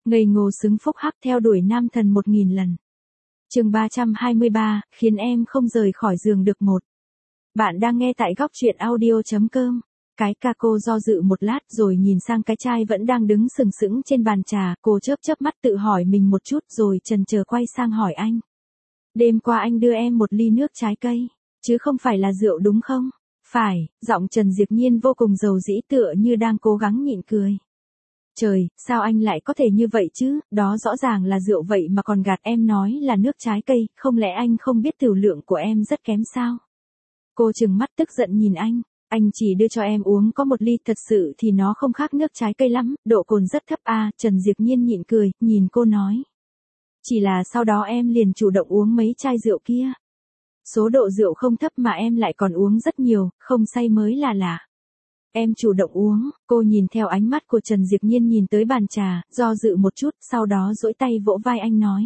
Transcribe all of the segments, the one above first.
Ngây ngô xứng phúc hắc theo đuổi nam thần 1000 lần. Chương 323, khiến em không rời khỏi giường được một. Bạn đang nghe tại góc truyện audio.com. Cái ca cô do dự một lát rồi nhìn sang cái chai vẫn đang đứng sừng sững trên bàn trà, cô chớp chớp mắt tự hỏi mình một chút rồi chần chờ quay sang hỏi anh. Đêm qua anh đưa em một ly nước trái cây, chứ không phải là rượu đúng không? Phải, giọng Trần Diệp Nhiên vô cùng dầu dĩ tựa như đang cố gắng nhịn cười. Trời, sao anh lại có thể như vậy chứ, đó rõ ràng là rượu vậy mà còn gạt em nói là nước trái cây, không lẽ anh không biết tửu lượng của em rất kém sao? Cô trừng mắt tức giận nhìn anh chỉ đưa cho em uống có một ly, thật sự thì nó không khác nước trái cây lắm, độ cồn rất thấp à, Trần Diệp Nhiên nhịn cười, nhìn cô nói. Chỉ là sau đó em liền chủ động uống mấy chai rượu kia. Số độ rượu không thấp mà em lại còn uống rất nhiều, không say mới là lạ. Em chủ động uống, cô nhìn theo ánh mắt của Trần Diệp Nhiên nhìn tới bàn trà, do dự một chút, sau đó duỗi tay vỗ vai anh nói.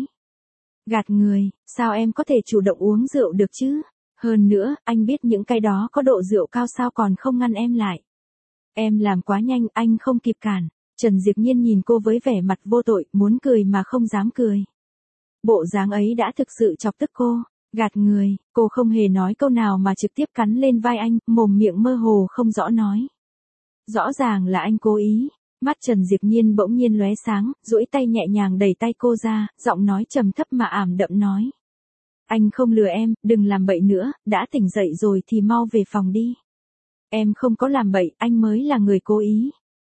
Gạt người, sao em có thể chủ động uống rượu được chứ? Hơn nữa, anh biết những cái đó có độ rượu cao sao còn không ngăn em lại. Em làm quá nhanh, anh không kịp cản. Trần Diệp Nhiên nhìn cô với vẻ mặt vô tội, muốn cười mà không dám cười. Bộ dáng ấy đã thực sự chọc tức cô. Gạt người, cô không hề nói câu nào mà trực tiếp cắn lên vai anh, mồm miệng mơ hồ không rõ nói. Rõ ràng là anh cố ý. Mắt Trần Diệp Nhiên bỗng nhiên lóe sáng, duỗi tay nhẹ nhàng đẩy tay cô ra, giọng nói trầm thấp mà ảm đậm nói. Anh không lừa em, đừng làm bậy nữa, đã tỉnh dậy rồi thì mau về phòng đi. Em không có làm bậy, anh mới là người cố ý.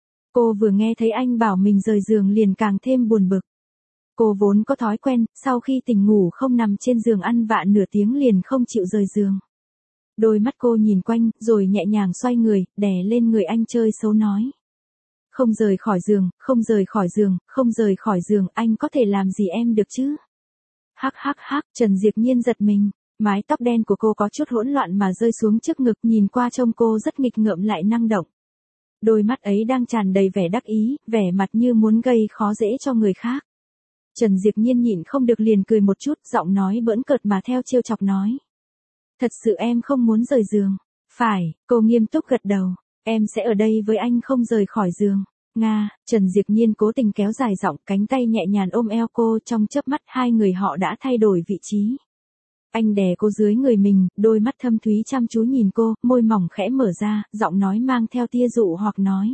Cô vừa nghe thấy anh bảo mình rời giường liền càng thêm buồn bực. Cô vốn có thói quen, sau khi tỉnh ngủ không nằm trên giường ăn vạ nửa tiếng liền không chịu rời giường. Đôi mắt cô nhìn quanh, rồi nhẹ nhàng xoay người, đè lên người anh chơi xấu nói. Không rời khỏi giường, không rời khỏi giường, không rời khỏi giường, anh có thể làm gì em được chứ? Hắc hắc hắc, Trần Diệp Nhiên giật mình, mái tóc đen của cô có chút hỗn loạn mà rơi xuống trước ngực, nhìn qua trông cô rất nghịch ngợm lại năng động. Đôi mắt ấy đang tràn đầy vẻ đắc ý, vẻ mặt như muốn gây khó dễ cho người khác. Trần Diệp Nhiên nhịn không được liền cười một chút, giọng nói bỡn cợt mà theo trêu chọc nói. Thật sự em không muốn rời giường. Phải, cô nghiêm túc gật đầu, em sẽ ở đây với anh không rời khỏi giường. Nga, Trần Diệp Nhiên cố tình kéo dài giọng, cánh tay nhẹ nhàng ôm eo cô, trong chớp mắt hai người họ đã thay đổi vị trí. Anh đè cô dưới người mình, đôi mắt thâm thúy chăm chú nhìn cô, môi mỏng khẽ mở ra, giọng nói mang theo tia dụ hoặc nói.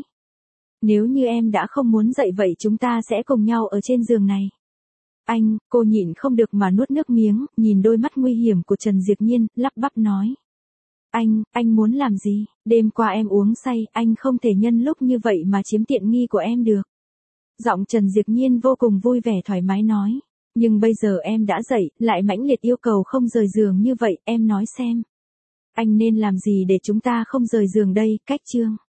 Nếu như em đã không muốn dậy vậy chúng ta sẽ cùng nhau ở trên giường này. Cô nhịn không được mà nuốt nước miếng, nhìn đôi mắt nguy hiểm của Trần Diệp Nhiên, lắp bắp nói. Anh muốn làm gì? Đêm qua em uống say, anh không thể nhân lúc như vậy mà chiếm tiện nghi của em được. Giọng Trần Diệp Nhiên vô cùng vui vẻ thoải mái nói. Nhưng bây giờ em đã dậy, lại mãnh liệt yêu cầu không rời giường như vậy, em nói xem. Anh nên làm gì để chúng ta không rời giường đây, cách chương.